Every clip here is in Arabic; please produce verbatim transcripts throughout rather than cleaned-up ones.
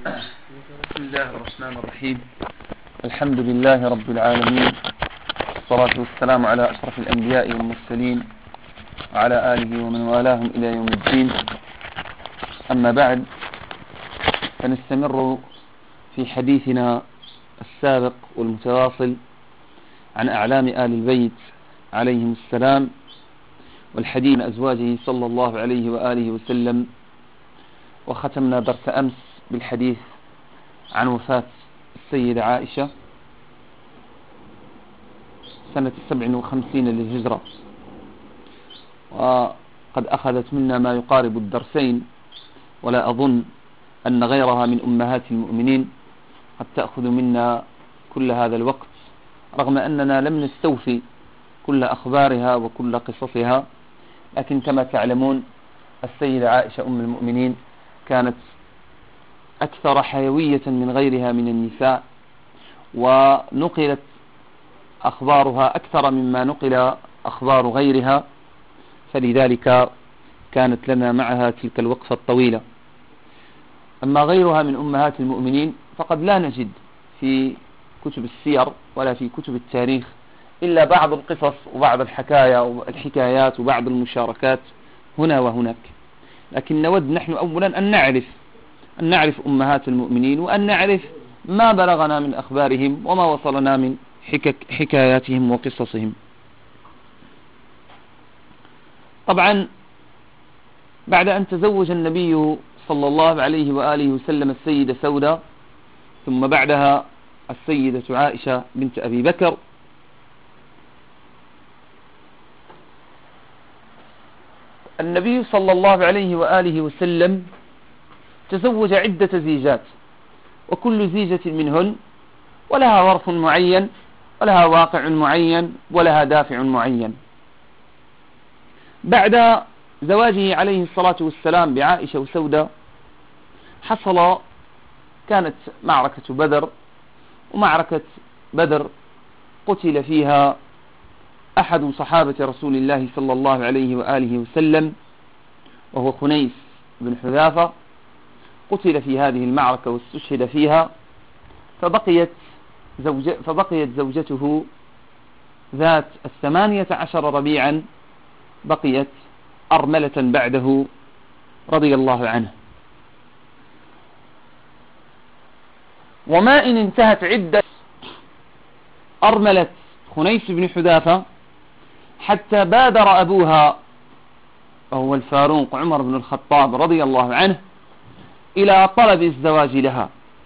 بسم الله الرحمن الرحيم. الحمد لله رب العالمين، والصلاة والسلام على أشرف الأنبياء والمرسلين وعلى آله ومن والاهم إلى يوم الدين. أما بعد، فنستمر في حديثنا السابق والمتواصل عن أعلام آل البيت عليهم السلام، والحديث عن أزواجه صلى الله عليه وآله وسلم. وختمنا درس أمس بالحديث عن وفاة السيدة عائشة سنة سبع وخمسين للهجرة، وقد أخذت منا ما يقارب الدرسين، ولا أظن أن غيرها من أمهات المؤمنين قد تأخذ منا كل هذا الوقت، رغم أننا لم نستوفي كل أخبارها وكل قصصها. لكن كما تعلمون، السيدة عائشة أم المؤمنين كانت أكثر حيوية من غيرها من النساء، ونقلت أخبارها أكثر مما نقل أخبار غيرها، فلذلك كانت لنا معها تلك الوقفة الطويلة. أما غيرها من أمهات المؤمنين فقد لا نجد في كتب السير ولا في كتب التاريخ إلا بعض القصص وبعض الحكايا والحكايات وبعض المشاركات هنا وهناك. لكن نود نحن أولا أن نعرف أن نعرف أمهات المؤمنين، وأن نعرف ما بلغنا من أخبارهم وما وصلنا من حكك حكاياتهم وقصصهم. طبعا بعد أن تزوج النبي صلى الله عليه وآله وسلم السيدة سودة، ثم بعدها السيدة عائشة بنت أبي بكر، النبي صلى الله عليه وآله وسلم تزوج عدة زيجات، وكل زيجة منهن ولها ظرف معين ولها واقع معين ولها دافع معين. بعد زواجه عليه الصلاة والسلام بعائشة وسودة حصل كانت معركة بدر، ومعركة بدر قتل فيها أحد صحابة رسول الله صلى الله عليه وآله وسلم، وهو خنيس بن حذافة. قتل في هذه المعركة واستشهد فيها، فبقيت, زوج فبقيت زوجته ذات الثمانية عشر ربيعا بقيت أرملة بعده رضي الله عنه. وما إن انتهت عدة أرملة خنيس بن حذافة حتى بادر أبوها وهو الفاروق عمر بن الخطاب رضي الله عنه إلى طلب الزواج لها.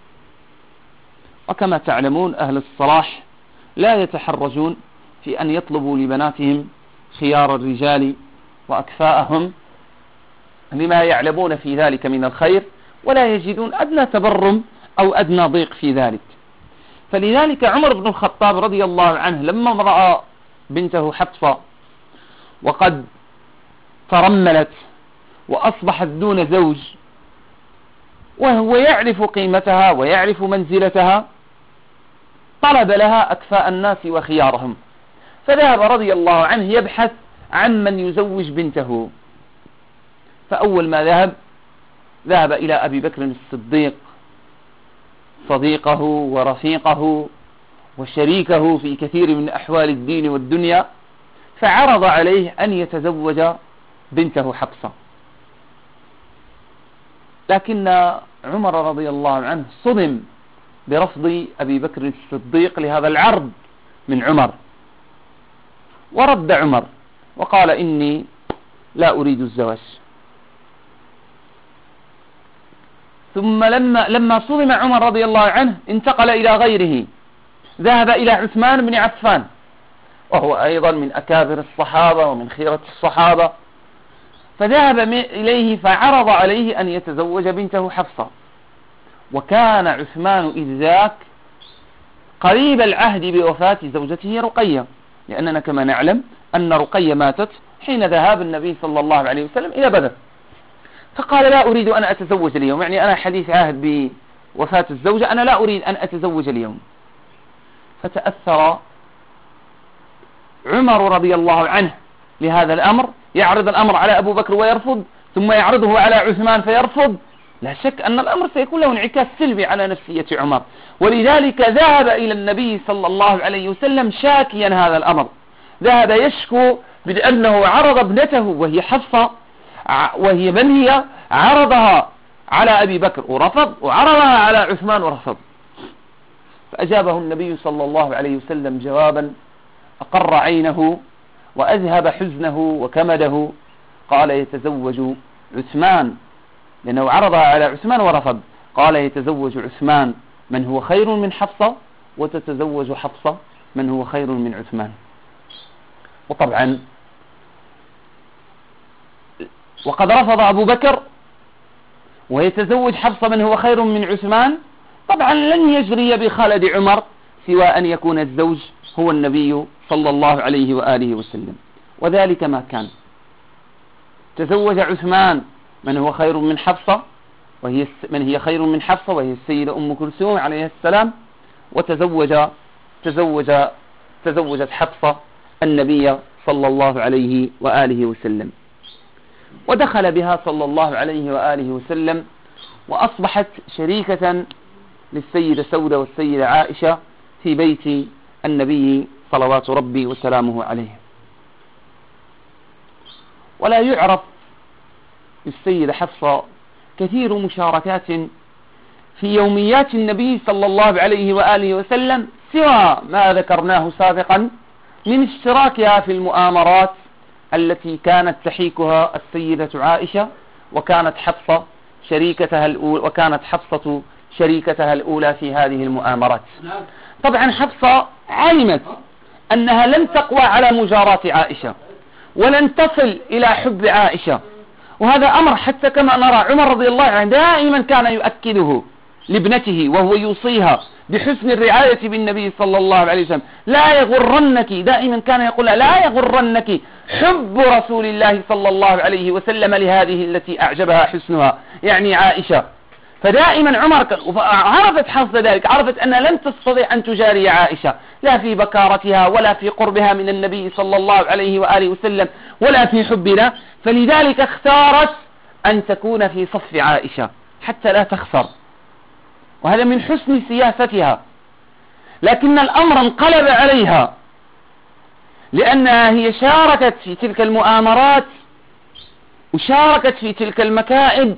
وكما تعلمون، أهل الصلاح لا يتحرجون في أن يطلبوا لبناتهم خيار الرجال وأكفاءهم لما يعلمون في ذلك من الخير، ولا يجدون أدنى تبرم أو أدنى ضيق في ذلك. فلذلك عمر بن الخطاب رضي الله عنه لما رأى بنته حفصة وقد ترملت وأصبحت دون زوج، وهو يعرف قيمتها ويعرف منزلتها، طلب لها أكفاء الناس وخيارهم، فذهب رضي الله عنه يبحث عن من يزوج بنته. فأول ما ذهب ذهب إلى أبي بكر الصديق، صديقه ورفيقه وشريكه في كثير من أحوال الدين والدنيا، فعرض عليه أن يتزوج بنته حفصة. لكن عمر رضي الله عنه صدم برفض أبي بكر الصديق لهذا العرض من عمر، ورد عمر وقال: إني لا أريد الزواج. ثم لما, لما صدم عمر رضي الله عنه انتقل إلى غيره، ذهب إلى عثمان بن عفان، وهو أيضا من أكابر الصحابة ومن خيرة الصحابة، فذهب إليه فعرض عليه أن يتزوج بنته حفصة. وكان عثمان إذ ذاك قريب العهد بوفاة زوجته رقية، لأننا كما نعلم أن رقية ماتت حين ذهاب النبي صلى الله عليه وسلم إلى بدر. فقال: لا أريد أن أتزوج اليوم، يعني أنا حديث عهد بوفاة الزوجة، أنا لا أريد أن أتزوج اليوم. فتأثر عمر رضي الله عنه لهذا الأمر، يعرض الأمر على أبو بكر ويرفض، ثم يعرضه على عثمان فيرفض، لا شك أن الأمر سيكون له انعكاس سلبي على نفسية عمر، ولذلك ذهب إلى النبي صلى الله عليه وسلم شاكيا هذا الأمر، ذهب يشكو بأنه عرض ابنته وهي حفصة، وهي من هي عرضها على أبي بكر ورفض، وعرضها على عثمان ورفض. فأجابه النبي صلى الله عليه وسلم جوابا أقر عينه وأذهب حزنه وكمده، قال يتزوج عثمان، لأنه عرضها على عثمان ورفض، قال يتزوج عثمان من هو خير من حفصة، وتتزوج حفصة من هو خير من عثمان. وطبعا وقد رفض أبو بكر ويتزوج حفصة من هو خير من عثمان، طبعا لن يجري بخالد عمر سوى أن يكون الزوج هو النبي صلى الله عليه وآله وسلم. وذلك ما كان، تزوج عثمان من هو خير من حفصة، وهي من هي خير من حفصة وهي السيدة أم كلثوم عليه السلام، وتزوج تزوج تزوجت حفصة النبي صلى الله عليه وآله وسلم، ودخل بها صلى الله عليه وآله وسلم، وأصبحت شريكة للسيدة سودة والسيدة عائشة في بيت النبي صلوات ربي وسلامه عليه. ولا يعرف للسيدة حفصة كثير مشاركات في يوميات النبي صلى الله عليه وآله وسلم سوى ما ذكرناه سابقا من اشتراكها في المؤامرات التي كانت تحيكها السيدة عائشة، وكانت حفصة شريكتها الأولى وكانت حفصة شريكتها الأولى في هذه المؤامرات. طبعا حفصة علمت أنها لن تقوى على مجاراة عائشة ولن تصل إلى حب عائشة، وهذا أمر حتى كما نرى عمر رضي الله عنه دائما كان يؤكده لابنته وهو يوصيها بحسن الرعاية بالنبي صلى الله عليه وسلم، لا يغرنك، دائما كان يقول لا يغرنك حب رسول الله صلى الله عليه وسلم لهذه التي أعجبها حسنها، يعني عائشة. فدائما عمر عرفت حفصة ذلك، عرفت أنها لن تستطيع أن تجاري عائشة لا في بكارتها ولا في قربها من النبي صلى الله عليه وآله وسلم ولا في حبنا، فلذلك اختارت أن تكون في صف عائشة حتى لا تخسر، وهذا من حسن سياستها. لكن الأمر انقلب عليها، لأنها هي شاركت في تلك المؤامرات وشاركت في تلك المكائد،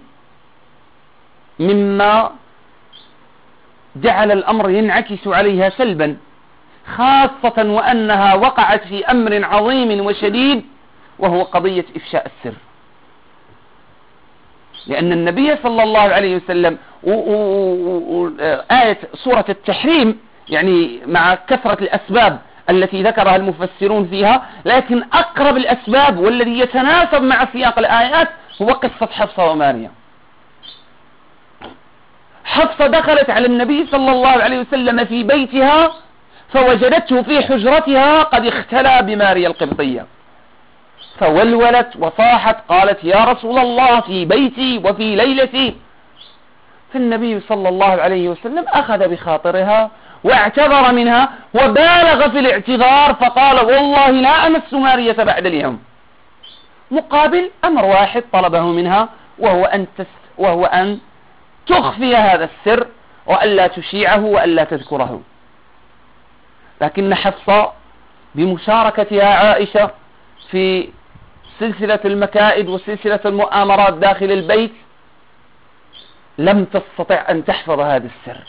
مما جعل الأمر ينعكس عليها سلبا، خاصة وأنها وقعت في أمر عظيم وشديد وهو قضية إفشاء السر. لأن النبي صلى الله عليه وسلم آية سورة التحريم يعني مع كثرة الأسباب التي ذكرها المفسرون فيها، لكن أقرب الأسباب والذي يتناسب مع سياق الآيات هو قصة حفصة وماريا. حفصة دخلت على النبي صلى الله عليه وسلم في بيتها فوجدته في حجرتها قد اختلى بماريا القبطية، فولولت وصاحت قالت يا رسول الله في بيتي وفي ليلتي. فالنبي صلى الله عليه وسلم أخذ بخاطرها واعتذر منها وبالغ في الاعتذار، فقال والله لا أمس مارية بعد اليوم، مقابل أمر واحد طلبه منها وهو أن, تس وهو أن تخفي هذا السر وألا تشيعه وألا تذكره. لكن حفصة بمشاركتها عائشة في سلسلة المكائد وسلسلة المؤامرات داخل البيت لم تستطع أن تحفظ هذا السر،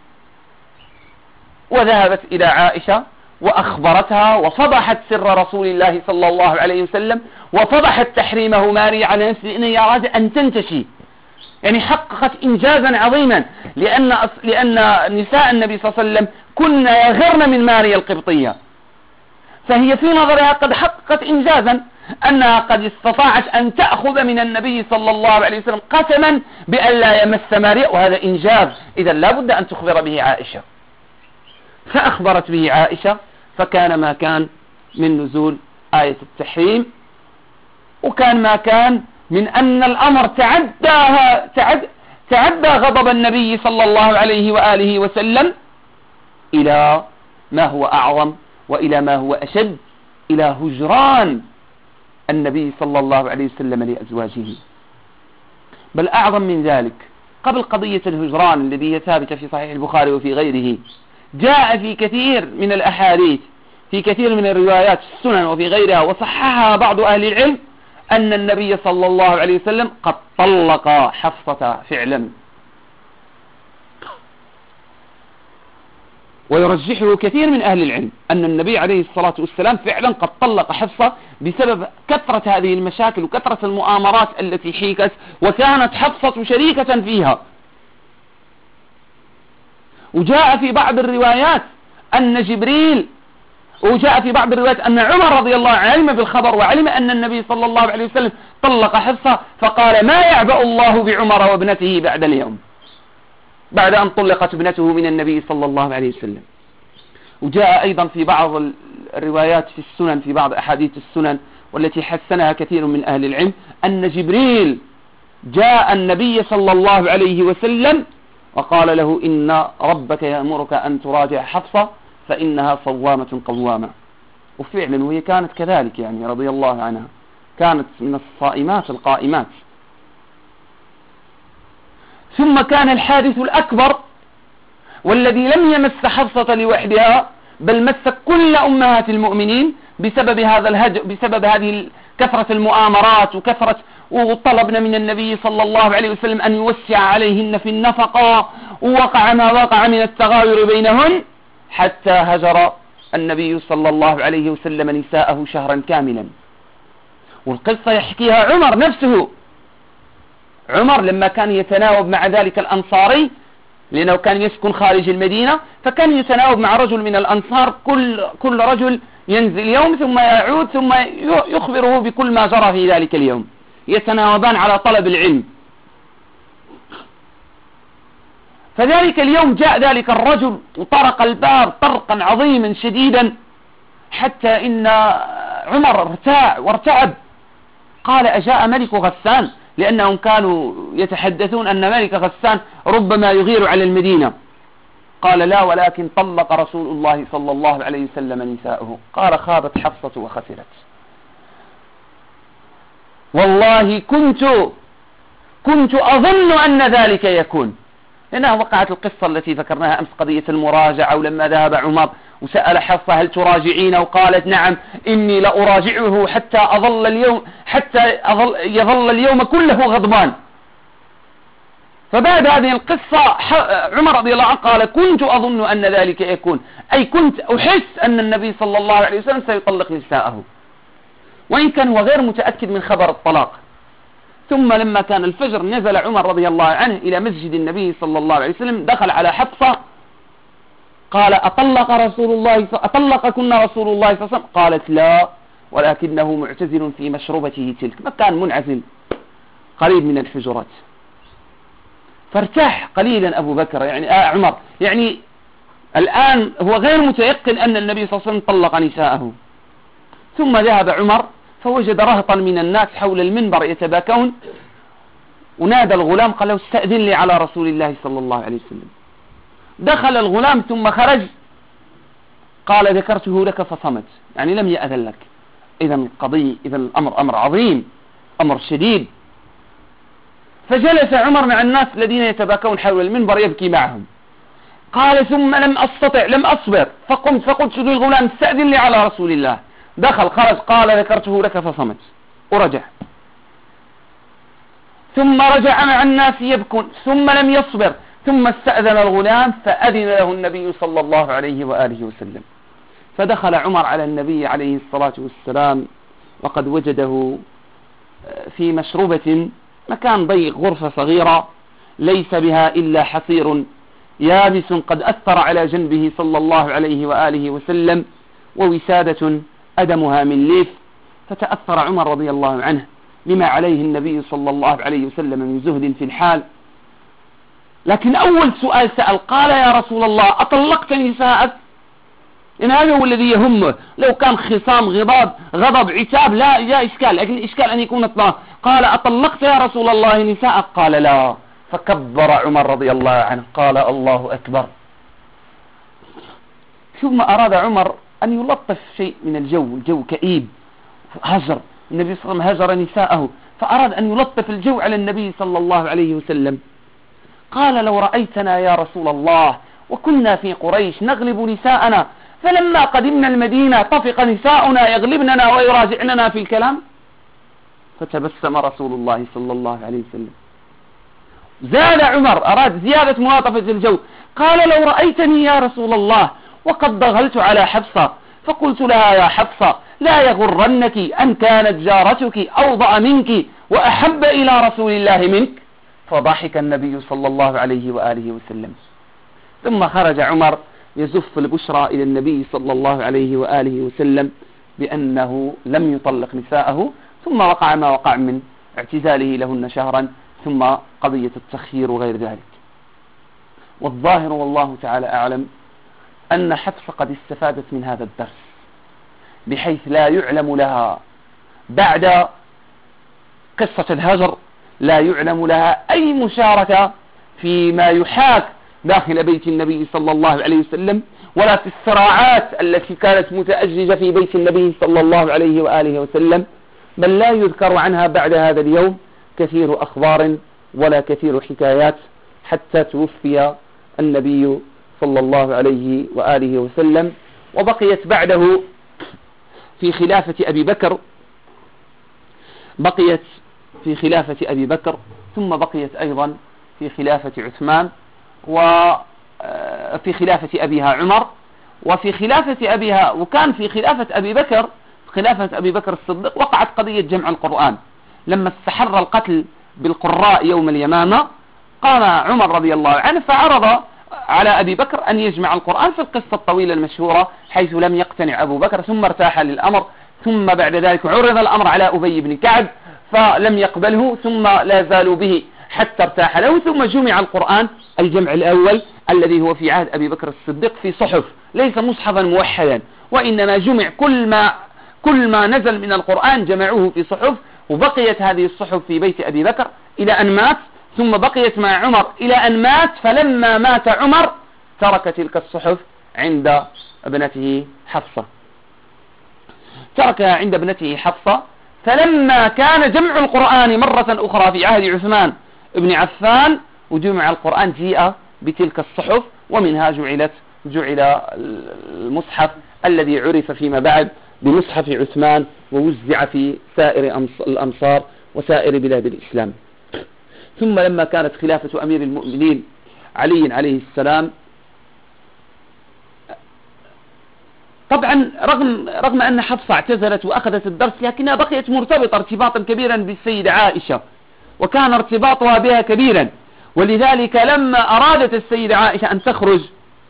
وذهبت إلى عائشة وأخبرتها وفضحت سر رسول الله صلى الله عليه وسلم، وفضحت تحريمه ماريا على نفسه لأن أراد أن تنتشي، يعني حققت إنجازا عظيما، لأن لأن نساء النبي صلى الله عليه وسلم كن يغرن من ماريا القبطية، فهي في نظرها قد حققت إنجازا أنها قد استطاعت أن تأخذ من النبي صلى الله عليه وسلم قسما بأن لا يمس ماريا، وهذا إنجاز إذا لا بد أن تخبر به عائشة. فأخبرت به عائشة، فكان ما كان من نزول آية التحريم، وكان ما كان من أن الأمر تعدى تعد تعدى غضب النبي صلى الله عليه وآله وسلم إلى ما هو أعظم وإلى ما هو أشد، إلى هجران النبي صلى الله عليه وسلم لأزواجه. بل أعظم من ذلك، قبل قضية الهجران الذي هي ثابتة في صحيح البخاري وفي غيره، جاء في كثير من الأحاديث في كثير من الروايات في السنن وفي غيرها وصححها بعض أهل العلم أن النبي صلى الله عليه وسلم قد طلق حفصة فعلا، ويرجحه كثير من أهل العلم أن النبي عليه الصلاة والسلام فعلا قد طلق حفصة بسبب كثرة هذه المشاكل وكثرة المؤامرات التي حيكت، وكانت حفصة شريكة فيها. وجاء في بعض الروايات أن جبريل وجاء في بعض الروايات أن عمر رضي الله عنه علم بالخبر وعلم أن النبي صلى الله عليه وسلم طلق حفصة، فقال ما يعبأ الله بعمر وابنته بعد اليوم، بعد أن طلقت ابنته من النبي صلى الله عليه وسلم. وجاء أيضا في بعض الروايات في السنن في بعض أحاديث السنن والتي حسنها كثير من أهل العلم أن جبريل جاء النبي صلى الله عليه وسلم وقال له إن ربك يأمرك أن تراجع حفصة فإنها صوامة قوامة. وفعلا وهي كانت كذلك يعني رضي الله عنها، كانت من الصائمات القائمات. ثم كان الحادث الأكبر والذي لم يمس حفصة لوحدها بل مس كل أمهات المؤمنين بسبب هذا الهجر، بسبب هذه كثرة المؤامرات وكثرة وطلبنا من النبي صلى الله عليه وسلم أن يوسع عليهن في النفقة، ووقع ما وقع من التغاير بينهن حتى هجر النبي صلى الله عليه وسلم نساءه شهرا كاملا. والقصة يحكيها عمر نفسه. عمر لما كان يتناوب مع ذلك الأنصاري لأنه كان يسكن خارج المدينة، فكان يتناوب مع رجل من الأنصار، كل كل رجل ينزل يوم ثم يعود ثم يخبره بكل ما جرى في ذلك اليوم، يتناوبان على طلب العلم. فذلك اليوم جاء ذلك الرجل وطرق الباب طرقا عظيما شديدا حتى إن عمر ارتاع وارتعب، قال أجاء ملك غسان، لأنهم كانوا يتحدثون أن ملك غسان ربما يغير على المدينة. قال لا، ولكن طلق رسول الله صلى الله عليه وسلم نساءه. قال خابت حفصة وخسرت. والله كنت كنت أظن أن ذلك يكون. هنا وقعت القصة التي ذكرناها أمس، قضية المراجعة، ولما ذهب عمر وسأل حفصة هل تراجعين، وقالت نعم إني لأراجعه حتى أظل اليوم حتى أظل يظل اليوم كله غضبان. فبعد هذه القصة عمر رضي الله عنه قال كنت أظن أن ذلك يكون، أي كنت أحس أن النبي صلى الله عليه وسلم سيطلق نساءه، وإن كان هو غير متأكد من خبر الطلاق. ثم لما كان الفجر نزل عمر رضي الله عنه إلى مسجد النبي صلى الله عليه وسلم، دخل على حفصة قال أطلق رسول الله أطلق كنا رسول الله صلى الله عليه وسلم؟ قالت لا، ولكنه معتزل في مشروبته تلك، مكان منعزل قريب من الحجرات. فارتاح قليلا أبو بكر يعني آه عمر يعني الآن هو غير متيقن أن النبي صلى الله عليه وسلم طلق نساءه. ثم ذهب عمر فوجد رهطا من الناس حول المنبر يتباكون، ونادى الغلام قال له استأذن لي على رسول الله صلى الله عليه وسلم. دخل الغلام ثم خرج، قال ذكرته لك فصمت، يعني لم يأذن لك. إذا القضية إذا الأمر أمر عظيم، أمر شديد. فجلس عمر مع الناس الذين يتباكون حول المنبر يبكي معهم. قال ثم لم أستطع لم أصبر فقمت فقلت للغلام استأذن لي على رسول الله. دخل خرج قال ذكرته لك فصمت ورجع. ثم رجع مع الناس يبكون ثم لم يصبر ثم استأذن الغلام فأذن له النبي صلى الله عليه وآله وسلم. فدخل عمر على النبي عليه الصلاة والسلام وقد وجده في مشروبة، مكان ضيق، غرفة صغيرة ليس بها إلا حصير يابس قد أثر على جنبه صلى الله عليه وآله وسلم، ووسادة أدمها من ليف. فتأثر عمر رضي الله عنه لما عليه النبي صلى الله عليه وسلم من زهد في الحال. لكن أول سؤال سأل قال يا رسول الله أطلقت نساءك؟ إن هذا هو الذي يهمه. لو كان خصام غضب غضب عتاب لا لا إشكال، لكن الإشكال أن يكون اطلاق. قال أطلقت يا رسول الله نساءك؟ قال لا. فكبر عمر رضي الله عنه قال الله أكبر. ثم أراد عمر أن يلطف شيء من الجو، الجو كئيب، هجر النبي صلى الله عليه وسلم هجر نساءه، فأراد أن يلطف الجو على النبي صلى الله عليه وسلم. قال لو رأيتنا يا رسول الله وكنا في قريش نغلب نساءنا، فلما قدمنا المدينة طفق نساؤنا يغلبننا ويراجعننا في الكلام. فتبسم رسول الله صلى الله عليه وسلم. زاد عمر، أراد زيادة ملاطفة الجو، قال لو رأيتني يا رسول الله وقد ضغلت على حفصة فقلت لها يا حفصة لا يغرنك أن كانت جارتك أوضأ منك وأحب إلى رسول الله منك. فضحك النبي صلى الله عليه وآله وسلم. ثم خرج عمر يزف البشرى إلى النبي صلى الله عليه وآله وسلم بأنه لم يطلق نساءه، ثم وقع ما وقع من اعتزاله لهن شهرا، ثم قضية التخيير وغير ذلك. والظاهر والله تعالى أعلم أن حفصة قد استفادت من هذا الدرس، بحيث لا يعلم لها بعد قصة الهجر، لا يعلم لها أي مشاركة فيما يحاك داخل بيت النبي صلى الله عليه وسلم، ولا في الصراعات التي كانت متأججة في بيت النبي صلى الله عليه وآله وسلم، بل لا يذكر عنها بعد هذا اليوم كثير أخبار ولا كثير حكايات، حتى توفي النبي صلى الله عليه وآله وسلم. وبقيت بعده في خلافة أبي بكر بقيت في خلافة أبي بكر ثم بقيت أيضا في خلافة عثمان، وفي خلافة أبيها عمر، وفي خلافة أبيها وكان في خلافة أبي بكر خلافة أبي بكر الصديق وقعت قضية جمع القرآن. لما استحر القتل بالقراء يوم اليمامة قام عمر رضي الله عنه فعرض على أبي بكر أن يجمع القرآن في القصة الطويلة المشهورة، حيث لم يقتنع أبو بكر ثم ارتاح للأمر، ثم بعد ذلك عرض الأمر على أبي بن كعب فلم يقبله، ثم لا زالوا به حتى ارتاح له، ثم جمع القرآن الجمع الأول الذي هو في عهد أبي بكر الصديق في صحف، ليس مصحفا موحدا، وإنما جمع كل ما كل ما نزل من القرآن جمعوه في صحف، وبقيت هذه الصحف في بيت أبي بكر إلى أن مات، ثم بقيت مع عمر إلى أن مات. فلما مات عمر ترك تلك الصحف عند ابنته حفصة تركها عند ابنته حفصة. فلما كان جمع القرآن مرة أخرى في عهد عثمان بن عفان وجمع القرآن جيء بتلك الصحف، ومنها جعلت جعل المصحف الذي عرف فيما بعد بمصحف عثمان، ووزع في سائر الأمصار وسائر بلاد الإسلام. ثم لما كانت خلافة أمير المؤمنين علي عليه السلام، طبعا رغم رغم أن حفصة اعتزلت وأخذت الدرس، لكنها بقيت مرتبطة ارتباطا كبيرا بالسيدة عائشة، وكان ارتباطها بها كبيرا. ولذلك لما أرادت السيدة عائشة أن تخرج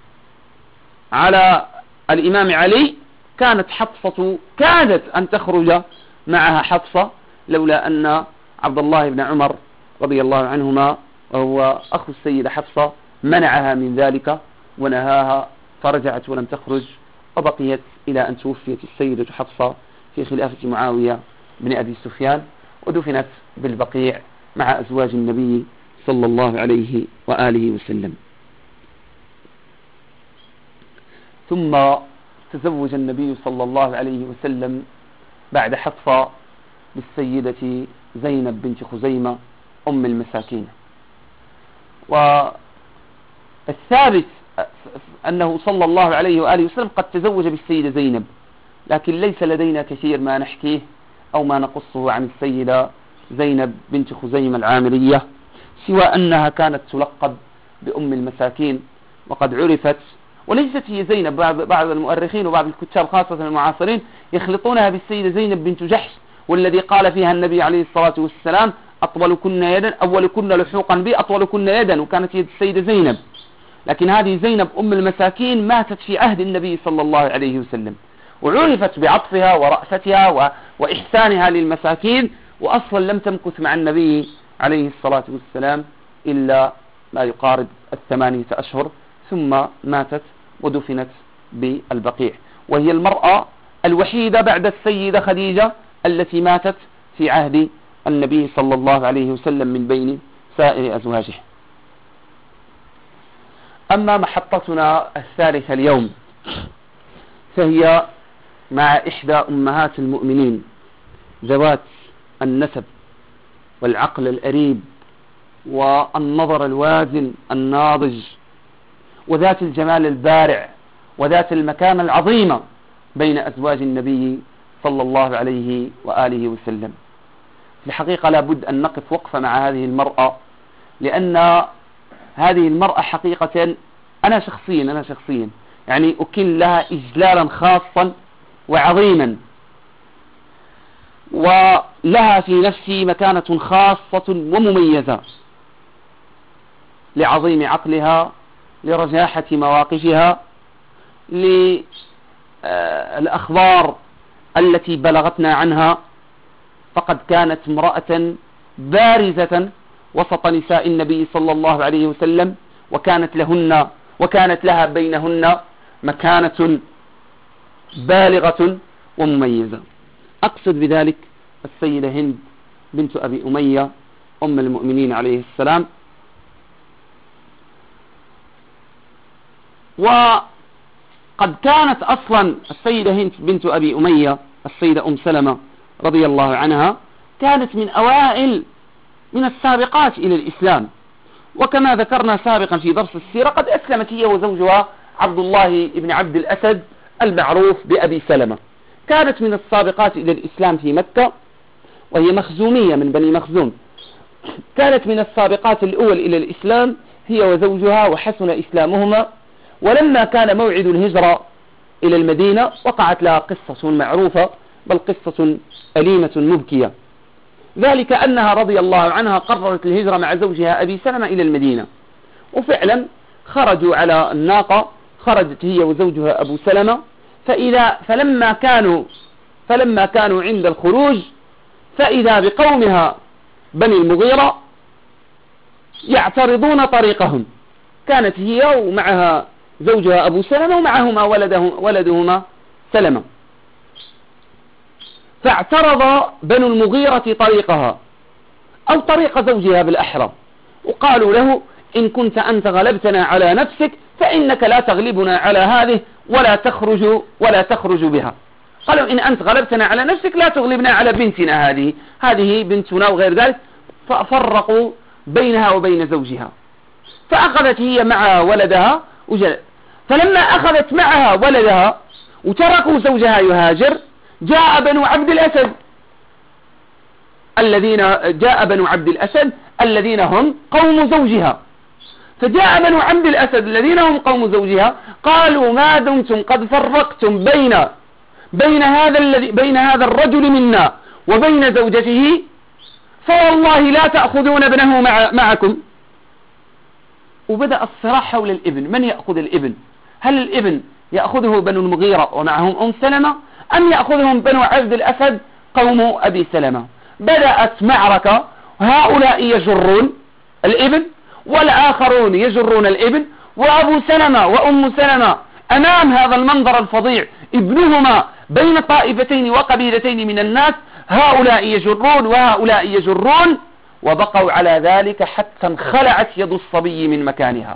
على الإمام علي كانت حفصة كادت أن تخرج معها حفصة، لولا أن عبد الله بن عمر رضي الله عنهما وهو أخو السيدة حفصة منعها من ذلك ونهاها، فرجعت ولم تخرج، وبقيت إلى أن توفيت السيدة حفصة في خلافة معاوية بن أبي سفيان، ودفنت بالبقيع مع أزواج النبي صلى الله عليه وآله وسلم. ثم تزوج النبي صلى الله عليه وسلم بعد حفصة بالسيدة زينب بنت خزيمة أم المساكين. والثابت أنه صلى الله عليه وآله وسلم قد تزوج بالسيدة زينب، لكن ليس لدينا كثير ما نحكيه أو ما نقصه عن السيدة زينب بنت خزيمة العامرية، سوى أنها كانت تلقب بأم المساكين، وقد عرفت، وليست هي زينب. بعض المؤرخين وبعض الكتاب خاصة المعاصرين يخلطونها بالسيدة زينب بنت جحش، والذي قال فيها النبي عليه الصلاة والسلام أطول كن يدا أول كن لحوقا بي أطول كن يدا، وكانت يد السيدة زينب. لكن هذه زينب أم المساكين ماتت في عهد النبي صلى الله عليه وسلم، وعرفت بعطفها ورأفتها وإحسانها للمساكين، وأصلا لم تمكث مع النبي عليه الصلاة والسلام إلا ما يقارب الثمانية أشهر، ثم ماتت ودفنت بالبقيع، وهي المرأة الوحيدة بعد السيدة خديجة التي ماتت في عهد النبي صلى الله عليه وسلم من بين سائر أزواجه. أما محطتنا الثالثة اليوم فهي مع إحدى أمهات المؤمنين ذوات النسب والعقل الأريب والنظر الوازن الناضج وذات الجمال البارع وذات المكانة العظيمة بين أزواج النبي صلى الله عليه وآله وسلم. في الحقيقة لابد أن نقف وقفة مع هذه المرأة، لأن هذه المرأة حقيقة أنا شخصيا أنا شخصيا يعني أكن لها إجلالا خاصا وعظيما، ولها في نفسي مكانة خاصة ومميزة لعظيم عقلها، لرجاحة مواقفها، للأخبار التي بلغتنا عنها. فقد كانت امرأة بارزة وسط نساء النبي صلى الله عليه وسلم، وكانت لهن وكانت لها بينهن مكانة بالغة ومميزة. أقصد بذلك السيدة هند بنت أبي أمية أم المؤمنين عليه السلام. وقد كانت أصلا السيدة هند بنت أبي أمية السيدة أم سلمة رضي الله عنها كانت من أوائل من السابقات إلى الإسلام، وكما ذكرنا سابقا في درس السيرة قد أسلمت هي وزوجها عبد الله بن عبد الأسد المعروف بأبي سلمة. كانت من السابقات إلى الإسلام في مكة، وهي مخزومية من بني مخزوم. كانت من السابقات الأول إلى الإسلام هي وزوجها، وحسن إسلامهما. ولما كان موعد الهجرة إلى المدينة وقعت لها قصة معروفة، بل قصة أليمة مبكية، ذلك أنها رضي الله عنها قررت الهجرة مع زوجها أبي سلمة إلى المدينة. وفعلا خرجوا على الناقة، خرجت هي وزوجها أبو سلمة. فإذا فلما كانوا فلما كانوا عند الخروج فإذا بقومها بني المغيرة يعترضون طريقهم. كانت هي ومعها زوجها أبو سلمة ومعهما ولده ولدهما سلمة، فاعترض بنو المغيرة طريقها أو طريق زوجها بالأحرى، وقالوا له: إن كنت أنت غلبتنا على نفسك فإنك لا تغلبنا على هذه ولا تخرج ولا تخرج بها. قالوا: إن أنت غلبتنا على نفسك لا تغلبنا على بنتنا، هذه هذه بنتنا وغير ذلك. ففرقوا بينها وبين زوجها، فأخذت هي مع ولدها وجل. فلما أخذت معها ولدها وتركوا زوجها يهاجر، جاء بنو عبد الأسد الذين جاء بنو عبد الأسد الذين هم قوم زوجها. فجاء بنو عبد الأسد الذين هم قوم زوجها قالوا: ما دمتم قد فرقتم بين بين هذا الذي بين هذا الرجل منا وبين زوجته، فوالله لا تأخذون ابنه مع معكم. وبدأ الصراع حول الابن، من يأخذ الابن؟ هل الابن يأخذه بنو المغيرة ومعهم أم سلمة، أم يأخذهم بنو عبد الأسد قوم أبي سلمة؟ بدأت معركة، هؤلاء يجرون الابن والآخرون يجرون الابن، وأبو سلمة وأم سلمة أمام هذا المنظر الفظيع، ابنهما بين طائفتين وقبيلتين من الناس، هؤلاء يجرون وهؤلاء يجرون، وبقوا على ذلك حتى انخلعت يد الصبي من مكانها،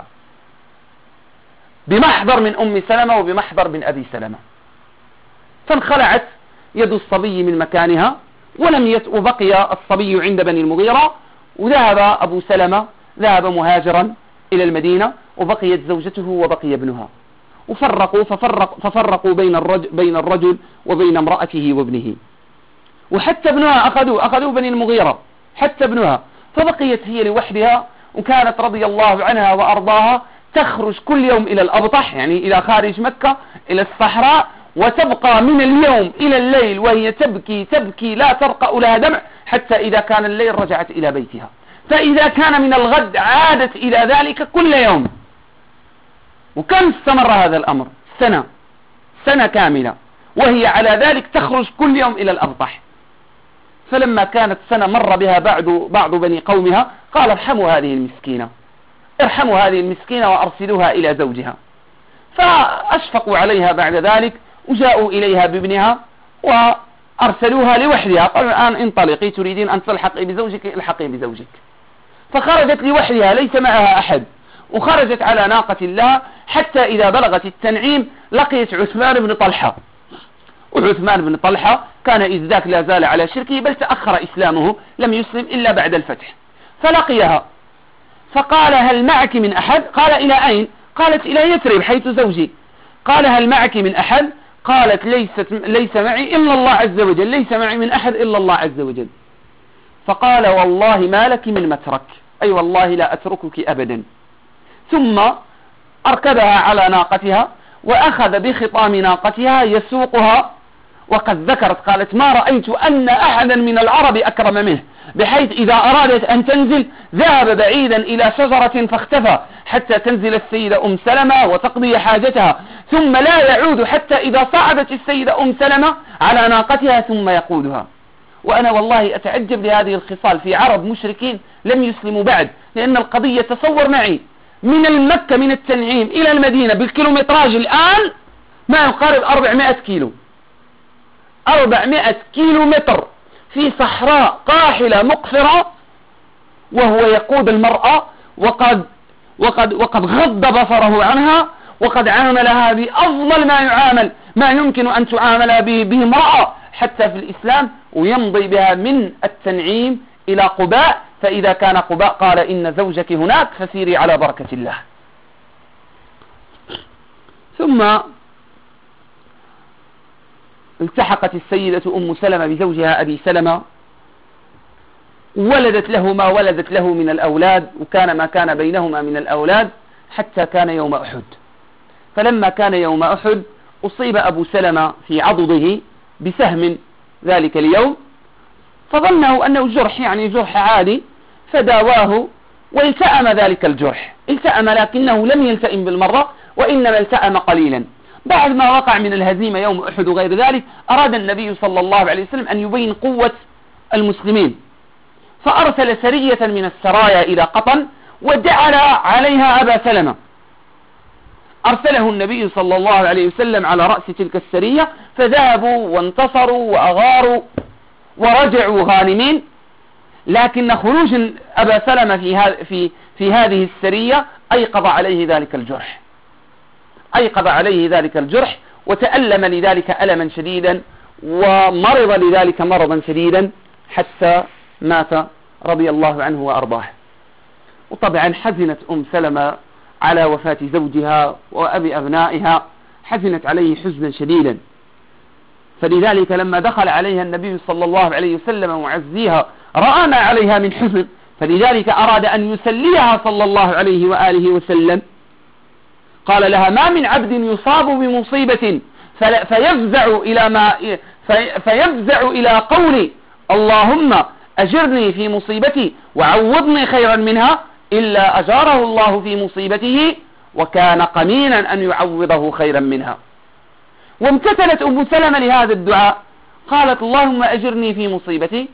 بمحضر من أم سلمة وبمحضر من أبي سلمة. فانخلعت يد الصبي من مكانها ولم يت... وبقي الصبي عند بني المغيرة، وذهب أبو سلمة ذهب مهاجرا إلى المدينة، وبقيت زوجته وبقي ابنها. وفرقوا ففرق ففرقوا بين الرجل, بين الرجل وبين امرأته وابنه. وحتى ابنها أخذوا أخذوا بني المغيرة، حتى ابنها، فبقيت هي لوحدها. وكانت رضي الله عنها وأرضاها تخرج كل يوم إلى الأبطح، يعني إلى خارج مكة إلى الصحراء، وتبقى من اليوم إلى الليل وهي تبكي تبكي لا ترقأ لها دمع، حتى إذا كان الليل رجعت إلى بيتها، فإذا كان من الغد عادت إلى ذلك كل يوم. وكم استمر هذا الأمر؟ سنة سنة كاملة، وهي على ذلك تخرج كل يوم إلى الأبطح. فلما كانت سنة مر بها بعض بعض بني قومها قال: ارحموا هذه المسكينة ارحموا هذه المسكينة وأرسلوها إلى زوجها. فأشفقوا عليها بعد ذلك وجاءوا إليها بابنها وأرسلوها لوحدها، قالوا: الآن انطلقي، تريدين أن تلحقي بزوجك الحقي بزوجك. فخرجت لوحدها ليس معها أحد، وخرجت على ناقة لها، حتى إذا بلغت التنعيم لقيت عثمان بن طلحة. وعثمان بن طلحة كان إذ ذاك لا زال على شركه، بل تأخر إسلامه، لم يسلم إلا بعد الفتح. فلقيها فقال هل معك من أحد؟ قال إلى أين؟ قالت إلى يثرب حيث زوجي. قال هل معك من أحد؟ قالت ليست ليس معي إلا الله عز وجل، ليس معي من أحد إلا الله عز وجل. فقال والله ما لك من مترك، أي والله لا أتركك أبدا. ثم أركبها على ناقتها وأخذ بخطام ناقتها يسوقها، وقد ذكرت قالت ما رأيت أن أحدا من العرب أكرم منه، بحيث إذا أرادت أن تنزل ذهب بعيدا إلى شجرة فاختفى حتى تنزل السيدة أم سلمة وتقضي حاجتها، ثم لا يعود حتى إذا صعدت السيدة أم سلمة على ناقتها ثم يقودها. وأنا والله أتعجب لهذه الخصال في عرب مشركين لم يسلموا بعد، لأن القضية تصور معي من المكة من التنعيم إلى المدينة بالكيلومتراج الآن ما يقارب أربعمائة كيلو، أربعمائة كيلو متر في صحراء قاحلة مقفرة، وهو يقود المرأة وقد وقد وقد غض بصره عنها، وقد عاملها بأفضل ما يعامل ما يمكن أن تعامل به امرأة حتى في الإسلام، ويمضي بها من التنعيم إلى قباء، فإذا كان قباء قال إن زوجك هناك فسيري على بركة الله. ثم التحقت السيدة أم سلمة بزوجها أبي سلمة، ولدت له ما ولدت له من الأولاد، وكان ما كان بينهما من الأولاد حتى كان يوم أحد. فلما كان يوم أحد أصيب أبو سلمة في عضده بسهم ذلك اليوم، فظنه أنه جرح يعني جرح عادي، فداواه والتأم ذلك الجرح، التأم لكنه لم يلتئم بالمرة وإنما التأم قليلا. بعد ما وقع من الهزيمة يوم أحد وغير ذلك أراد النبي صلى الله عليه وسلم أن يبين قوة المسلمين، فأرسل سرية من السرايا إلى قطن وجعل عليها أبا سلمة، أرسله النبي صلى الله عليه وسلم على رأس تلك السرية، فذهبوا وانتصروا وأغاروا ورجعوا غانمين. لكن خروج أبا سلمة في, في, في هذه السرية أيقظ عليه ذلك الجرح، أيقظ عليه ذلك الجرح وتألم لذلك ألما شديدا، ومرض لذلك مرضا شديدا حتى مات رضي الله عنه وأرضاه. وطبعا حزنت أم سلمة على وفاة زوجها وأبي أبنائها، حزنت عليه حزنا شديدا، فلذلك لما دخل عليها النبي صلى الله عليه وسلم معزيها رأى ما عليها من حزن، فلذلك أراد أن يسليها صلى الله عليه وآله وسلم. قال لها ما من عبد يصاب بمصيبة فيفزع إلى ما فيفزع إلى قولي اللهم أجرني في مصيبتي وعوضني خيرا منها إلا أجاره الله في مصيبته وكان قمينا أن يعوضه خيرا منها. وامتثلت أم سلمة لهذا الدعاء، قالت اللهم أجرني في مصيبتي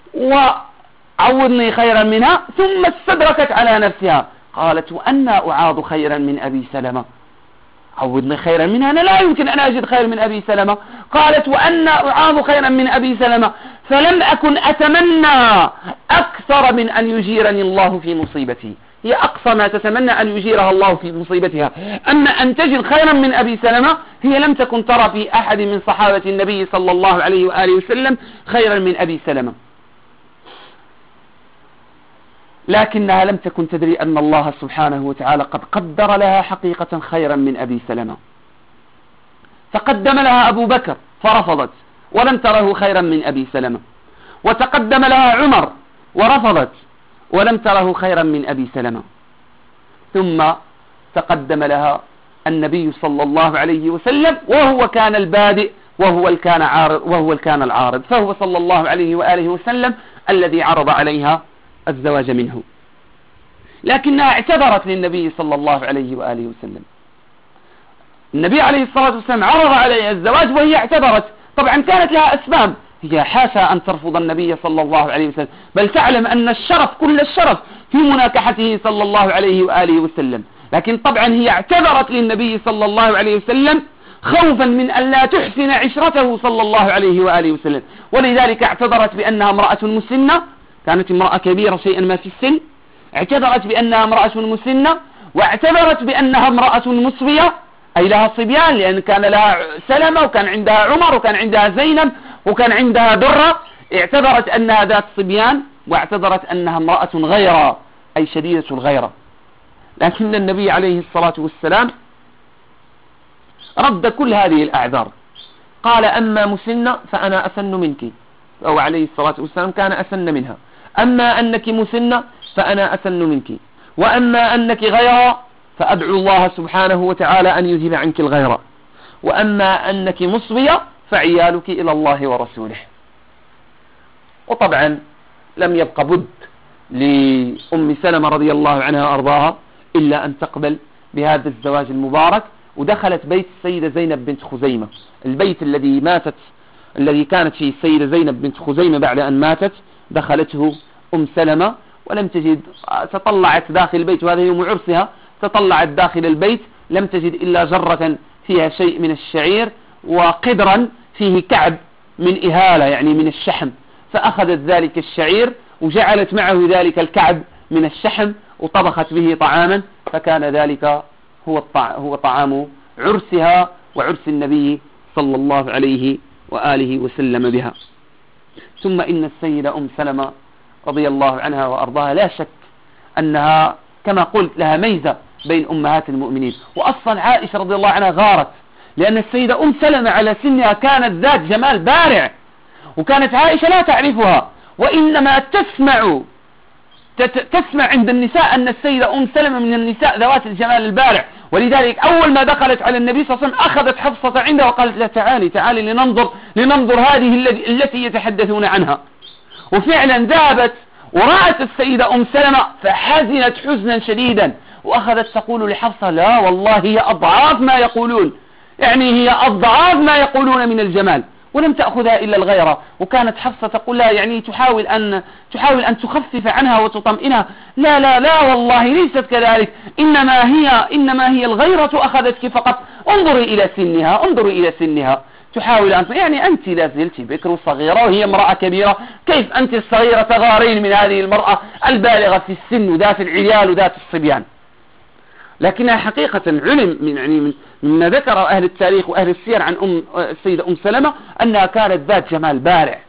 وعوضني خيرا منها، ثم استدركت على نفسها قالت وأنا أعاض خيرا من أبي سلمة، عوضني خيرا منها، أنا لا يمكن أن أجد خير من أبي سلمة. قالت وأنا أعاض خيرا من أبي سلمة، فلم أكن أتمنى أكثر من أن يجيرني الله في مصيبتي، هي أقصى ما تتمنى أن يجيرها الله في مصيبتها. أما أن تجد خيرا من أبي سلمة هي لم تكن ترى في أحد من صحابة النبي صلى الله عليه وآله وسلم خيرا من أبي سلمة، لكنها لم تكن تدري أن الله سبحانه وتعالى قد قدر لها حقيقة خيرا من أبي سلمة. فقدم لها أبو بكر فرفضت ولم تره خيرا من أبي سلمة، وتقدم لها عمر ورفضت ولم تره خيرا من أبي سلمة، ثم تقدم لها النبي صلى الله عليه وسلم وهو كان البادئ وهو الكان عارض وهو الكان العارض، فهو صلى الله عليه وآله وسلم الذي عرض عليها الزواج منه. لكنها اعتذرت للنبي صلى الله عليه وآله وسلم، النبي عليه الصلاة والسلام عرض عليها الزواج وهي اعتذرت، طبعا كانت لها أسباب، هي حاشا أن ترفض النبي صلى الله عليه وسلم، بل تعلم أن الشرف كل الشرف في مناكحته صلى الله عليه وآله وسلم، لكن طبعا هي اعتذرت للنبي صلى الله عليه وسلم خوفا من أن لا تحسن عشرته صلى الله عليه وآله وسلم، ولذلك اعتذرت بأنها امرأة مسنة، كانت امرأة كبيرة شيئا ما في السن، اعتذرت بأنها امرأة مسنة، واعتذرت بأنها امرأة مصبية أي لها صبيان، لأن كان لها سلمة وكان عندها عمر وكان عندها زينب وكان عندها درة، اعتذرت أنها ذات صبيان، واعتذرت أنها امرأة غيرة أي شديدة الغيرة. لكن النبي عليه الصلاة والسلام رد كل هذه الأعذار، قال أما مسنة فأنا أسن منك، أو عليه الصلاة والسلام كان أسن منها، أما أنك مسنة فأنا أسن منك، وأما أنك غيرة فأدعو الله سبحانه وتعالى أن يذهب عنك الغيرة، وأما أنك مصبية فعيالك إلى الله ورسوله. وطبعا لم يبق بد لأم سلمة رضي الله عنها وأرضاها إلا أن تقبل بهذا الزواج المبارك، ودخلت بيت السيدة زينب بنت خزيمة، البيت الذي ماتت الذي كانت فيه السيدة زينب بنت خزيمة بعد أن ماتت دخلته أم سلمة، ولم تجد، تطلعت داخل البيت، وهذا يوم عرسها، تطلعت داخل البيت لم تجد إلا جرة فيها شيء من الشعير وقدرا فيه كعب من إهالة يعني من الشحم، فأخذت ذلك الشعير وجعلت معه ذلك الكعب من الشحم وطبخت به طعاما، فكان ذلك هو هو طعام عرسها وعرس النبي صلى الله عليه وآله وسلم بها. ثم إن السيدة أم سلمة رضي الله عنها وأرضاها لا شك أنها كما قلت لها ميزة بين أمهات المؤمنين، وأصلا عائشة رضي الله عنها غارت، لأن السيدة أم سلمة على سنها كانت ذات جمال بارع، وكانت عائشة لا تعرفها، وإنما تسمع تسمع عند النساء أن السيدة أم سلمة من النساء ذوات الجمال البارع، ولذلك أول ما دخلت على النبي صلى الله عليه وسلم أخذت حفصة عنده وقالت لا تعالي تعالي لننظر لننظر هذه التي يتحدثون عنها. وفعلا ذهبت ورأت السيدة أم سلمة فحزنت حزنا شديدا، وأخذت تقول لحفصة لا والله هي أضعاف ما يقولون، يعني هي أضعاف ما يقولون من الجمال، ولم تأخذها إلا الغيرة. وكانت حفصة تقول لها يعني تحاول أن تحاول أن تخفف عنها وتطمئنها، لا لا لا والله ليست كذلك، إنما هي إنما هي الغيرة أخذتك فقط، انظري إلى سنها انظري إلى سنها، تحاول أن يعني أنت لا زلت بكر صغيرة وهي امرأة كبيرة، كيف أنت الصغيرة تغارين من هذه المرأة البالغة في السن وذات العيال وذات الصبيان؟ لكنها حقيقة علم من يعني من مما ذكر أهل التاريخ وأهل السير عن أم السيدة أم سلمة أنها كانت ذات جمال بارع.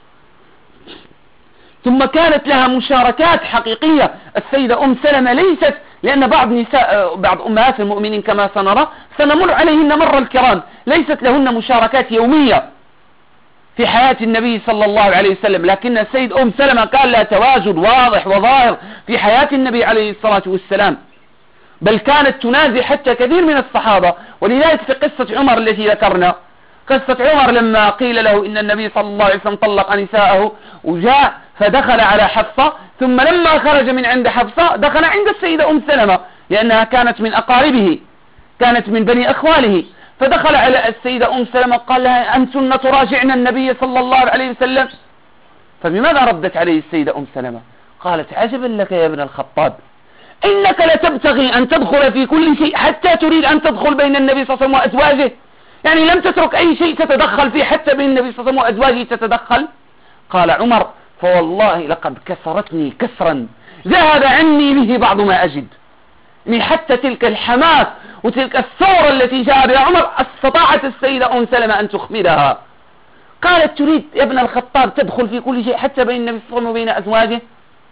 ثم كانت لها مشاركات حقيقية. السيدة أم سلمة ليست، لأن بعض نساء بعض أمهات المؤمنين كما سنرى سنمر عليهن مر الكرام ليست لهن مشاركات يومية في حياة النبي صلى الله عليه وسلم، لكن السيد أم سلمة كان لها تواجد واضح وظاهر في حياة النبي عليه الصلاة والسلام، بل كانت تنازع حتى كثير من الصحابة. ولذلك في قصة عمر التي ذكرنا، قصة عمر لما قيل له إن النبي صلى الله عليه وسلم طلق نساءه وجاء فدخل على حفصة، ثم لما خرج من عند حفصة دخل عند السيدة أم سلمة لأنها كانت من أقاربه، كانت من بني أخواله، فدخل على السيدة أم سلمة قال لها أنتن تراجعن النبي صلى الله عليه وسلم؟ فبماذا ردت عليه السيدة أم سلمة؟ قالت عجبا لك يا ابن الخطاب، إنك لتبتغي أن تدخل في كل شيء حتى تريد أن تدخل بين النبي صلى الله عليه وسلم وأزواجه، يعني لم تترك أي شيء تتدخل فيه حتى بين النبي صلى الله عليه وسلم وأزواجه تتدخل. قال عمر فوالله لقد كسرتني كسرا ذهب عني به بعض ما أجد، يعني حتى تلك الحماس وتلك الثورة التي جاء بها عمر استطاعت السيدة أم سلمة أن تخمدها. قالت تريد يا ابن الخطاب تدخل في كل شيء حتى بين النبي صلى الله عليه وسلم وبين أزواجه؟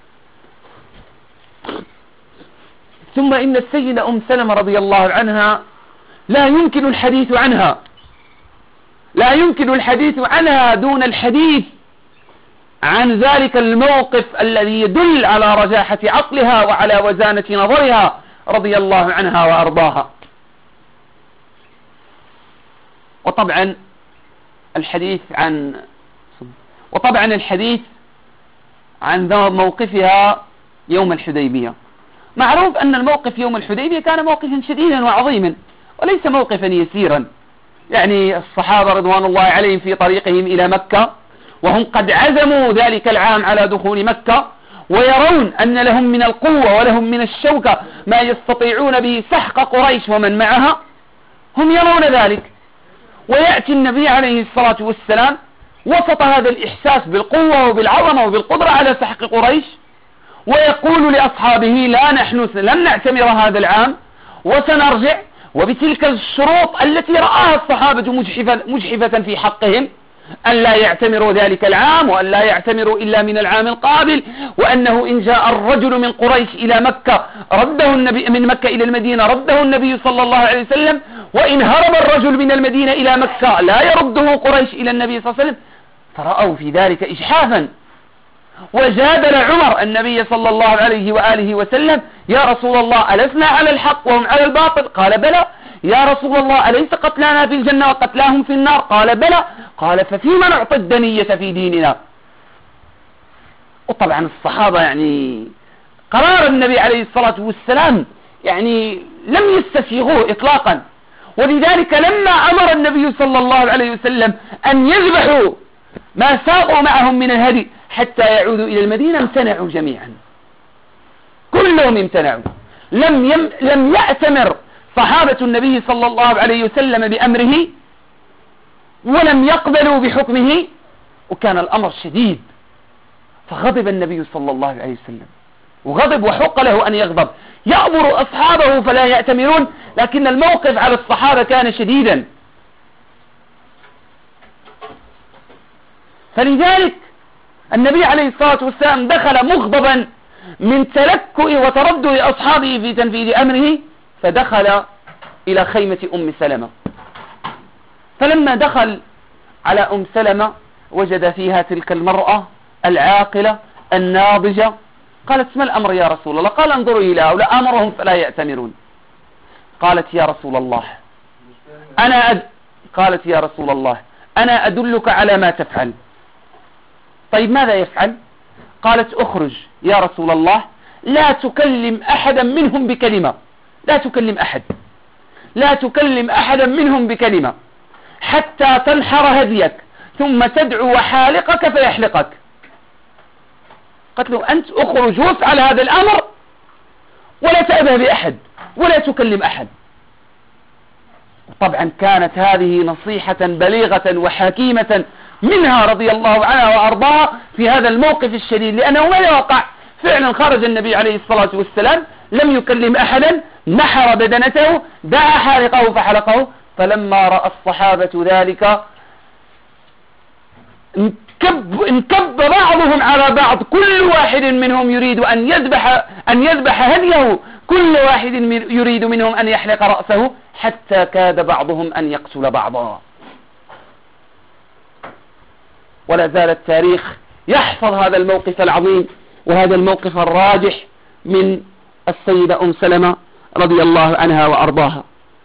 ثم إن السيدة أم سلمة رضي الله عنها لا يمكن الحديث عنها لا يمكن الحديث عنها دون الحديث عن ذلك الموقف الذي يدل على رجاحة عقلها وعلى وزانة نظرها رضي الله عنها وأرضاها. وطبعا الحديث عن وطبعا الحديث عن موقفها يوم الحديبية. معروف أن الموقف يوم الحديبية كان موقفا شديدا وعظيما وليس موقفا يسيرا، يعني الصحابة رضوان الله عليهم في طريقهم إلى مكة وهم قد عزموا ذلك العام على دخول مكة، ويرون أن لهم من القوة ولهم من الشوكة ما يستطيعون به سحق قريش ومن معها، هم يرون ذلك. ويأتي النبي عليه الصلاة والسلام وسط هذا الإحساس بالقوة وبالعظمة وبالقدرة على سحق قريش، ويقول لأصحابه لا نحن لن نعتمر هذا العام وسنرجع، وبتلك الشروط التي رآها الصحابة مجحفة, مجحفة في حقهم، أن لا يعتمروا ذلك العام، وأن لا يعتمروا إلا من العام القابل، وأنه إن جاء الرجل من قريش إلى مكة رده النبي من مكة إلى المدينة رده النبي صلى الله عليه وسلم، وإن هرب الرجل من المدينة إلى مكة لا يرده قريش إلى النبي صلى الله عليه وسلم. فرأوا في ذلك إجحافا، وجادل عمر النبي صلى الله عليه وآله وسلم: يا رسول الله ألسنا على الحق وهم على الباطل؟ قال: بلى. يا رسول الله أليس قتلانا في الجنة وقتلاهم في النار؟ قال: بلى. قال: ففيما نعطي الدنية في ديننا؟ وطبعا الصحابة يعني قرار النبي عليه الصلاة والسلام يعني لم يستسيغوه إطلاقا، ولذلك لما أمر النبي صلى الله عليه وسلم أن يذبحوا ما ساقوا معهم من الهدي حتى يعودوا إلى المدينة امتنعوا جميعا، كلهم امتنعوا. لم, يم لم يأتمر صحابة النبي صلى الله عليه وسلم بأمره ولم يقبلوا بحكمه، وكان الأمر شديد. فغضب النبي صلى الله عليه وسلم، وغضب وحق له أن يغضب، يأمر أصحابه فلا يأتمرون، لكن الموقف على الصحابة كان شديدا. فلذلك النبي عليه الصلاة والسلام دخل مغضبا من تلكؤ وتردد أصحابه في تنفيذ أمره، فدخل إلى خيمة أم سلمة. فلما دخل على أم سلمة وجد فيها تلك المرأة العاقلة الناضجة. قالت: ما الأمر يا رسول الله؟ قال: انظروا إلى هؤلاء أمرهم فلا يأتمرون. قالت: يا رسول الله أنا أد... قالت: يا رسول الله أنا أدلك على ما تفعل. طيب ماذا يفعل؟ قالت: اخرج يا رسول الله، لا تكلم أحدا منهم بكلمة، لا تكلم أحد لا تكلم أحدا منهم بكلمة حتى تنحر هديك ثم تدعو حالقك فيحلقك. قالت له: أنت اخرج وافعل هذا الأمر ولا تأبه بأحد ولا تكلم أحد. طبعا كانت هذه نصيحة بليغة وحكيمة منها رضي الله عنها وأرضاها في هذا الموقف الشديد، لأنه ماذا وقع؟ فعلا خرج النبي عليه الصلاة والسلام لم يكلم أحدا، نحر بدنته، دعا حالقه فحلقه. فلما رأى الصحابة ذلك انكب, انكب بعضهم على بعض، كل واحد منهم يريد أن يذبح أن يذبح هديه، كل واحد يريد منهم أن يحلق رأسه، حتى كاد بعضهم أن يقتل بعضا. ولا زال التاريخ يحفظ هذا الموقف العظيم وهذا الموقف الراجح من السيدة أم سلمة رضي الله عنها وأرضاها.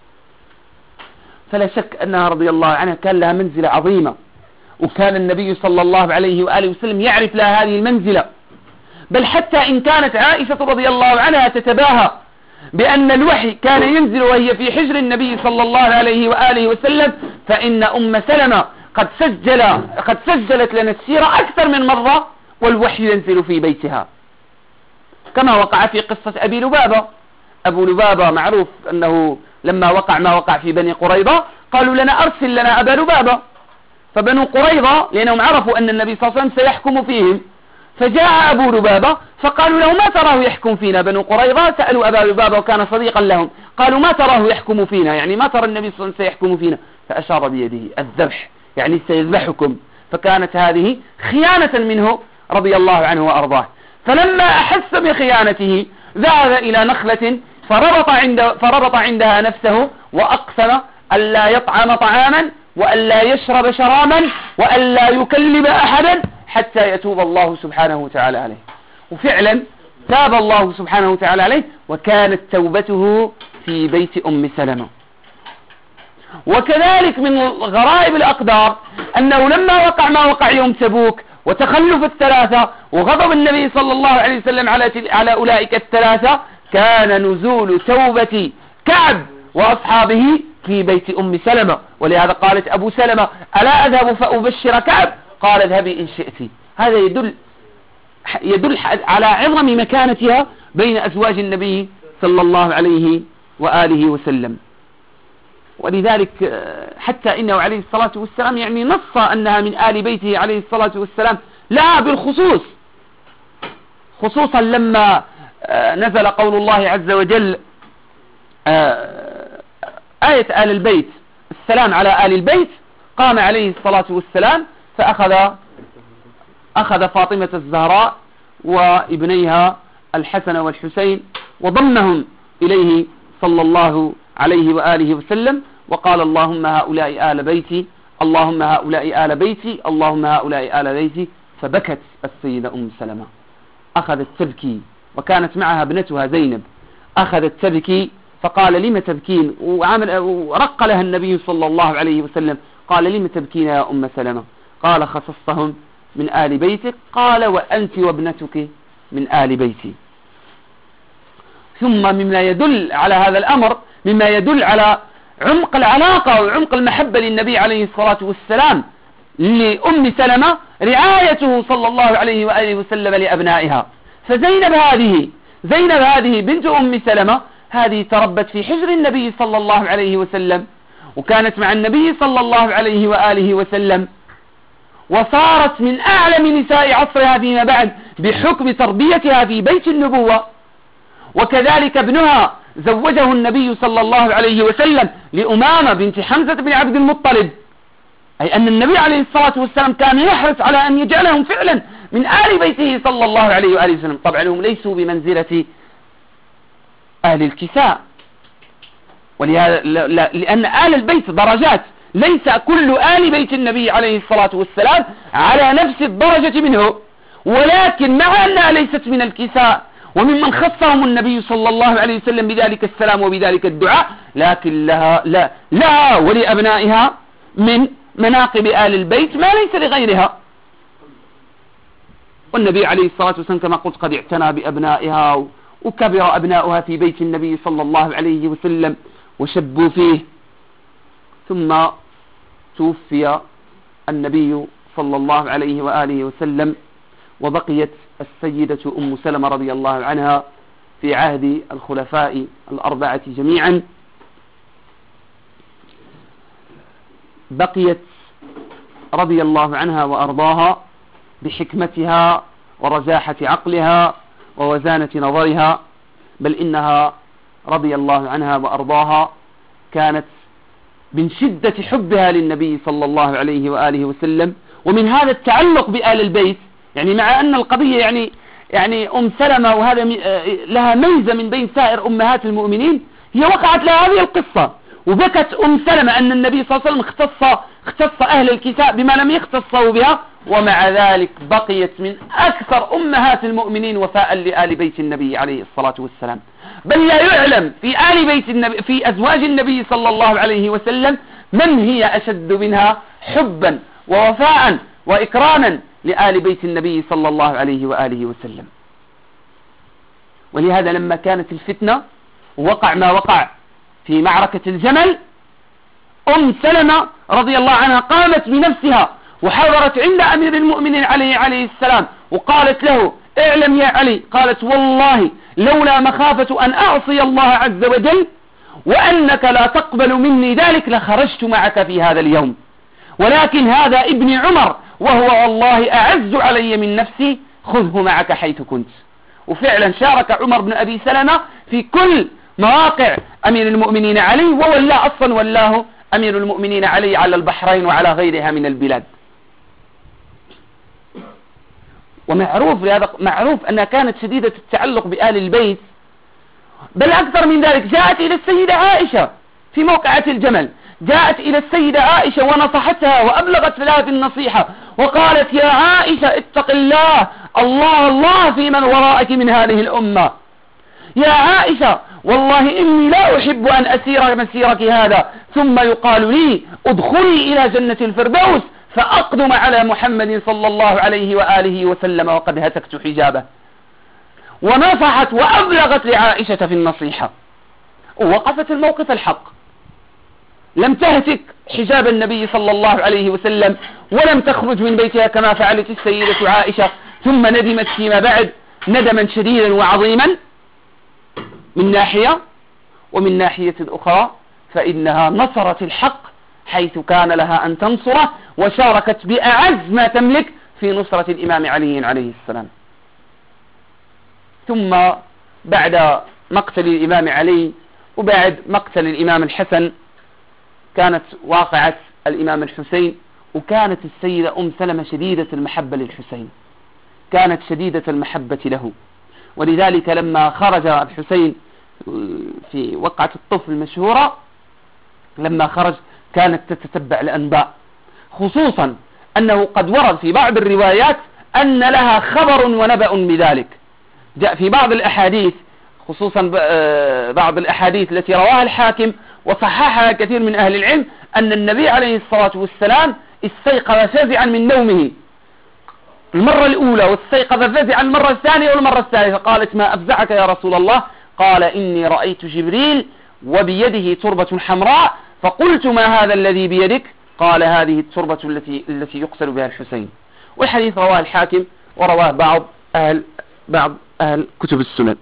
فلا شك أنها رضي الله عنها كان لها منزلة عظيمة، وكان النبي صلى الله عليه وآله وسلم يعرف لها هذه المنزلة. بل حتى إن كانت عائشة رضي الله عنها تتباهى بأن الوحي كان ينزل وهي في حجر النبي صلى الله عليه وآله وسلم، فإن أم سلمة قد سجل قد سجلت لنا السيرة أكثر من مرة والوحي ينزل في بيتها، كما وقع في قصة أبي لبابة. أبو لبابة معروف أنه لما وقع ما وقع في بني قريظة قالوا لنا أرسل لنا أبا لبابة، فبنو قريظة لأنهم عرفوا أن النبي صلى الله عليه وسلم سيحكم فيهم، فجاء أبو لبابة فقالوا له: ما تراه يحكم فينا؟ بنو قريظة سألوا أبا لبابة وكان صديقا لهم، قالوا: ما تراه يحكم فينا؟ يعني ما ترى النبي صلى الله عليه وسلم سيحكم فينا؟ فأشار بيده الذبح، يعني سيذبحكم. فكانت هذه خيانة منه رضي الله عنه وأرضاه. فلما أحس بخيانته ذهب إلى نخلة فربط, عند فربط عندها نفسه وأقسم ألا يطعم طعاما وألا يشرب شراما وألا يكلم أحدا حتى يتوب الله سبحانه وتعالى عليه. وفعلا تاب الله سبحانه وتعالى عليه، وكانت توبته في بيت أم سلمة. وكذلك من غرائب الأقدار أنه لما وقع ما وقع يوم تبوك وتخلف الثلاثة وغضب النبي صلى الله عليه وسلم على على أولئك الثلاثة، كان نزول توبة كعب وأصحابه في بيت أم سلمة. ولهذا قالت أبو سلمة: ألا أذهب فأبشر كعب؟ قال: اذهبي إن شئت. هذا يدل يدل على عظم مكانتها بين أزواج النبي صلى الله عليه وآله وسلم. ولذلك حتى إنه عليه الصلاة والسلام يعني نص أنها من آل بيته عليه الصلاة والسلام لا بالخصوص، خصوصا لما نزل قول الله عز وجل آية آل البيت، السلام على آل البيت، قام عليه الصلاة والسلام فأخذ أخذ فاطمة الزهراء وابنيها الحسن والحسين وضمهم إليه صلى الله عليه وآله وسلم، وقال اللهم هؤلاء آل بيتي، اللهم هؤلاء آل بيتي، اللهم هؤلاء آل بيتي. فبكت السيدة أم سلمة، أخذت تبكي، وكانت معها ابنتها زينب، أخذت تبكي، فقال لم تبكين؟ ورق لها النبي صلى الله عليه وسلم، قال لم تبكين يا أم سلمة؟ قال خصصتهم من آل بيتك. قال وأنت وابنتك من آل بيتي. ثم مما يدل على هذا الأمر، مما يدل على عمق العلاقة وعمق المحبة للنبي عليه الصلاة والسلام لأم سلمة، رعايته صلى الله عليه وآله وسلم لأبنائها. فزينب هذه زينب هذه بنت أم سلمة، هذه تربت في حجر النبي صلى الله عليه وسلم، وكانت مع النبي صلى الله عليه وآله وسلم، وصارت من أعلم نساء عصرها فيما بعد بحكم تربيتها في بيت النبوة. وكذلك ابنها زوجه النبي صلى الله عليه وسلم لأمامة بنت حمزة بن عبد المطلب، أي أن النبي عليه الصلاة والسلام كان يحرص على أن يجعلهم فعلا من آل بيته صلى الله عليه وآله وسلم. طبعا هم ليسوا بمنزلة أهل الكساء، ولهذا لأن آل البيت درجات، ليس كل آل بيت النبي عليه الصلاة والسلام على نفس الدرجة منه، ولكن مع أنها ليست من الكساء وممن خصهم النبي صلى الله عليه وسلم بذلك السلام وبذلك الدعاء، لكن لها لا لها ولأبنائها من مناقب آل البيت ما ليس لغيرها. والنبي عليه الصلاة والسلام كما قلت قد اعتنى بأبنائها، وكبر أبناؤها في بيت النبي صلى الله عليه وسلم وشبوا فيه. ثم توفي النبي صلى الله عليه وآله وسلم، وبقيت السيدة أم سلمة رضي الله عنها في عهد الخلفاء الأربعة جميعا. بقيت رضي الله عنها وأرضاها بحكمتها ورزاحة عقلها ووزانة نظرها، بل إنها رضي الله عنها وأرضاها كانت من شدة حبها للنبي صلى الله عليه وآله وسلم، ومن هذا التعلق بآل البيت، يعني مع أن القضية يعني يعني أم سلمة وهذا لها ميزة من بين سائر أمهات المؤمنين، هي وقعت لها هذه القصة، وبكت أم سلمة أن النبي صلى الله عليه وسلم اختص اختص أهل الكساء بما لم يختصوا بها، ومع ذلك بقيت من أكثر أمهات المؤمنين وفاء لآل بيت النبي عليه الصلاة والسلام. بل لا يعلم في آل بيت النبي في أزواج النبي صلى الله عليه وسلم من هي أشد منها حبا ووفاء وإكراما لآل بيت النبي صلى الله عليه وآله وسلم. ولهذا لما كانت الفتنة ووقع ما وقع في معركة الجمل، أم سلمة رضي الله عنها قامت بنفسها وحضرت عند أمير المؤمنين علي عليه السلام، وقالت له اعلم يا علي، قالت والله لولا مخافة أن أعصي الله عز وجل وأنك لا تقبل مني ذلك لخرجت معك في هذا اليوم، ولكن هذا ابن عمر وهو والله أعز علي من نفسي، خذه معك حيث كنت. وفعلا شارك عمر بن أبي سلمة في كل مواقع أمير المؤمنين علي، وولاه أصلا ولاه أمير المؤمنين علي على البحرين وعلى غيرها من البلاد. ومعروف لهذا معروف أنها كانت شديدة التعلق بآل البيت، بل أكثر من ذلك جاءت إلى السيدة عائشة في موقعة الجمل، جاءت إلى السيدة عائشة ونصحتها وأبلغت لها في النصيحة، وقالت يا عائشة اتق الله، الله الله في من وراءك من هذه الأمة. يا عائشة والله إني لا أحب أن أسير مسيرك هذا ثم يقال لي ادخلي إلى جنة الفردوس فأقدم على محمد صلى الله عليه وآله وسلم وقد هتكت حجابه. ونصحت وأبلغت لعائشة في النصيحة، ووقفت الموقف الحق، لم تهتك حجاب النبي صلى الله عليه وسلم ولم تخرج من بيتها كما فعلت السيدة عائشة، ثم ندمت فيما بعد ندما شديدا وعظيما من ناحية، ومن ناحية أخرى فإنها نصرت الحق حيث كان لها أن تنصره، وشاركت بأعز ما تملك في نصرة الإمام علي عليه السلام. ثم بعد مقتل الإمام علي وبعد مقتل الإمام الحسن كانت واقعة الإمام الحسين، وكانت السيدة أم سلمة شديدة المحبة للحسين، كانت شديدة المحبة له. ولذلك لما خرج الحسين في وقعة الطف المشهورة، لما خرج كانت تتتبع الأنباء، خصوصا أنه قد ورد في بعض الروايات أن لها خبر ونبأ بذلك. جاء في بعض الأحاديث، خصوصا بعض الأحاديث التي رواها الحاكم وصححها كثير من أهل العلم، أن النبي عليه الصلاة والسلام استيقظ فزعا من نومه المرة الأولى، واستيقظ فزعا المرة الثانية والمرة الثالثة. قالت: ما أفزعك يا رسول الله؟ قال: إني رأيت جبريل وبيده تربة حمراء، فقلت: ما هذا الذي بيدك؟ قال: هذه التربة التي التي يقتل بها الحسين. والحديث رواه الحاكم ورواه بعض أهل بعض أهل كتب السنن.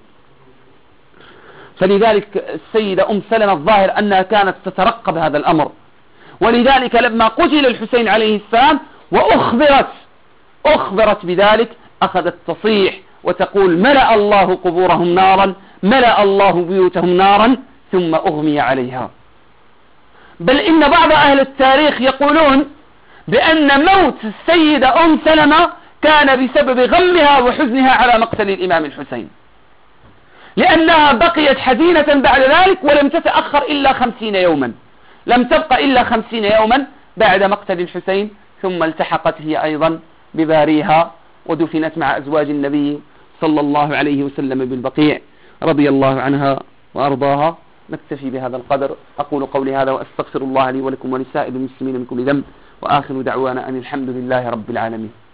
فلذلك السيدة أم سلمة الظاهر أنها كانت تترقب هذا الأمر، ولذلك لما قتل الحسين عليه السلام وأخبرت أخبرت بذلك أخذت تصيح وتقول: ملأ الله قبورهم نارا، ملأ الله بيوتهم نارا، ثم أغمي عليها. بل إن بعض أهل التاريخ يقولون بأن موت السيدة أم سلمة كان بسبب غمها وحزنها على مقتل الإمام الحسين، لأنها بقيت حزينة بعد ذلك ولم تتأخر إلا خمسين يوما، لم تبقى إلا خمسين يوما بعد مقتل الحسين، ثم التحقت هي أيضا بباريها ودفنت مع أزواج النبي صلى الله عليه وسلم بالبقيع، رضي الله عنها وأرضاها. نكتفي بهذا القدر، أقول قولي هذا وأستغفر الله لي ولكم ولسائر المسلمين من كل ذنب، وآخر دعوانا أن الحمد لله رب العالمين.